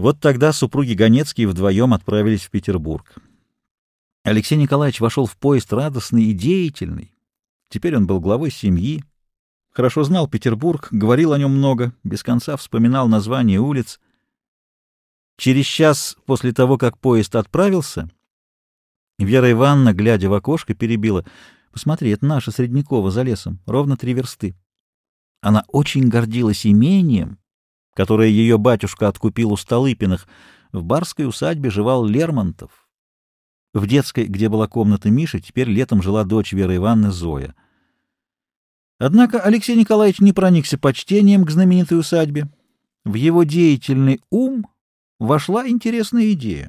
Вот тогда супруги Ганецкие вдвоем отправились в Петербург. Алексей Николаевич вошел в поезд радостный и деятельный. Теперь он был главой семьи, хорошо знал Петербург, говорил о нем много, без конца вспоминал названия улиц. Через час после того, как поезд отправился, Вера Ивановна, глядя в окошко, перебила: «Посмотри, это наша Среднякова за лесом, ровно 3 версты». Она очень гордилась имением, которое ее батюшка откупил у Столыпиных. В барской усадьбе жевал Лермонтов. В детской, где была комната Миши, теперь летом жила дочь Веры Ивановны Зоя. Однако Алексей Николаевич не проникся почтением к знаменитой усадьбе. В его деятельный ум вошла интересная идея.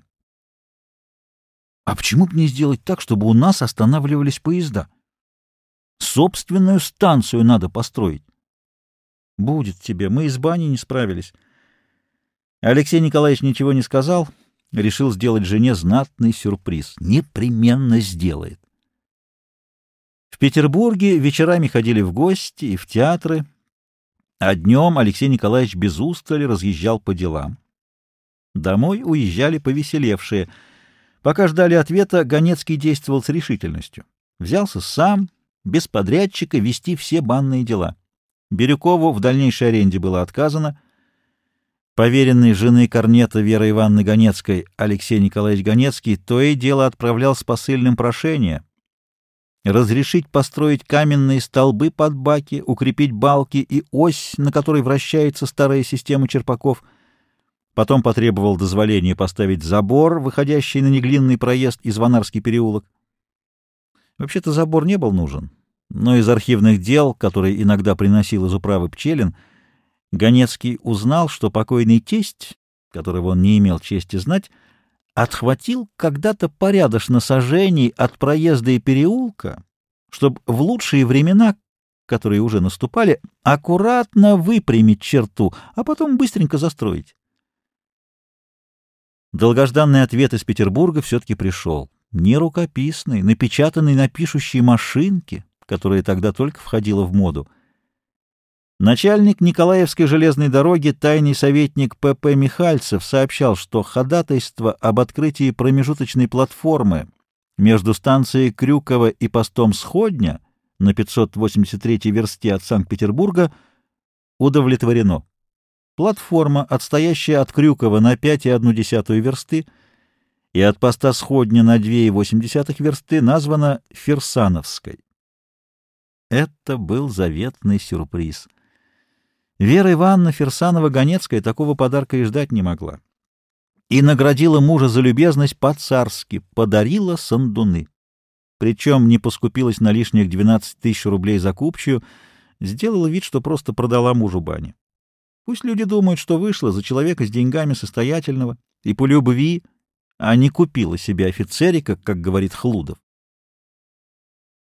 А почему бы не сделать так, чтобы у нас останавливались поезда? Собственную станцию надо построить. Будет тебе, мы из бани не справились. Алексей Николаевич ничего не сказал, решил сделать жене знатный сюрприз. Непременно сделает. В Петербурге вечерами ходили в гости и в театры, а днем Алексей Николаевич без устали разъезжал по делам. Домой уезжали повеселевшие. Пока ждали ответа, Ганецкий действовал с решительностью. Взялся сам, без подрядчика, вести все банные дела. Бирюкову в дальнейшей аренде было отказано. Поверенный жены корнета Веры Ивановны Ганецкой Алексей Николаевич Ганецкий то и дело отправлял с посыльным прошение разрешить построить каменные столбы под баки, укрепить балки и ось, на которой вращается старая система черпаков. Потом потребовал дозволения поставить забор, выходящий на неглинный проезд и Звонарский переулок. Вообще-то забор не был нужен, но из архивных дел, которые иногда приносил из управы Пчелин, Ганецкий узнал, что покойный тесть, которого он не имел чести знать, отхватил когда-то порядочно сажений от проезда и переулка, чтобы в лучшие времена, которые уже наступали, аккуратно выпрямить черту, а потом быстренько застроить. Долгожданный ответ из Петербурга все-таки пришел. Не рукописный, напечатанный на пишущей машинке, которая тогда только входила в моду. Начальник Николаевской железной дороги, тайный советник П.П. Михальцев, сообщал, что ходатайство об открытии промежуточной платформы между станцией Крюково и постом Сходня на 583-й версте от Санкт-Петербурга удовлетворено. Платформа, отстоящая от Крюкова на 5,1 версты и от поста Сходня на 2,8 версты, названа Фирсановской. Это был заветный сюрприз. Вера Ивановна Фирсанова-Ганецкая такого подарка и ждать не могла. И наградила мужа за любезность по-царски, подарила сандуны. Причем не поскупилась на лишних 12 тысяч рублей за купчую, сделала вид, что просто продала мужу бани. Пусть люди думают, что вышла за человека с деньгами состоятельного и по любви, а не купила себе офицерика, как говорит Хлудов.